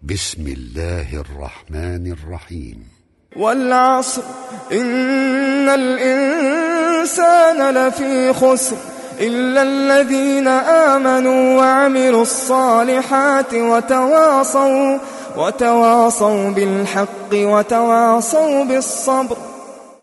بسم الله الرحمن الرحيم. والعصر إن الإنسان لفي خسر إلا الذين آمنوا وعملوا الصالحات وتواصوا بالحق وتواصوا بالصبر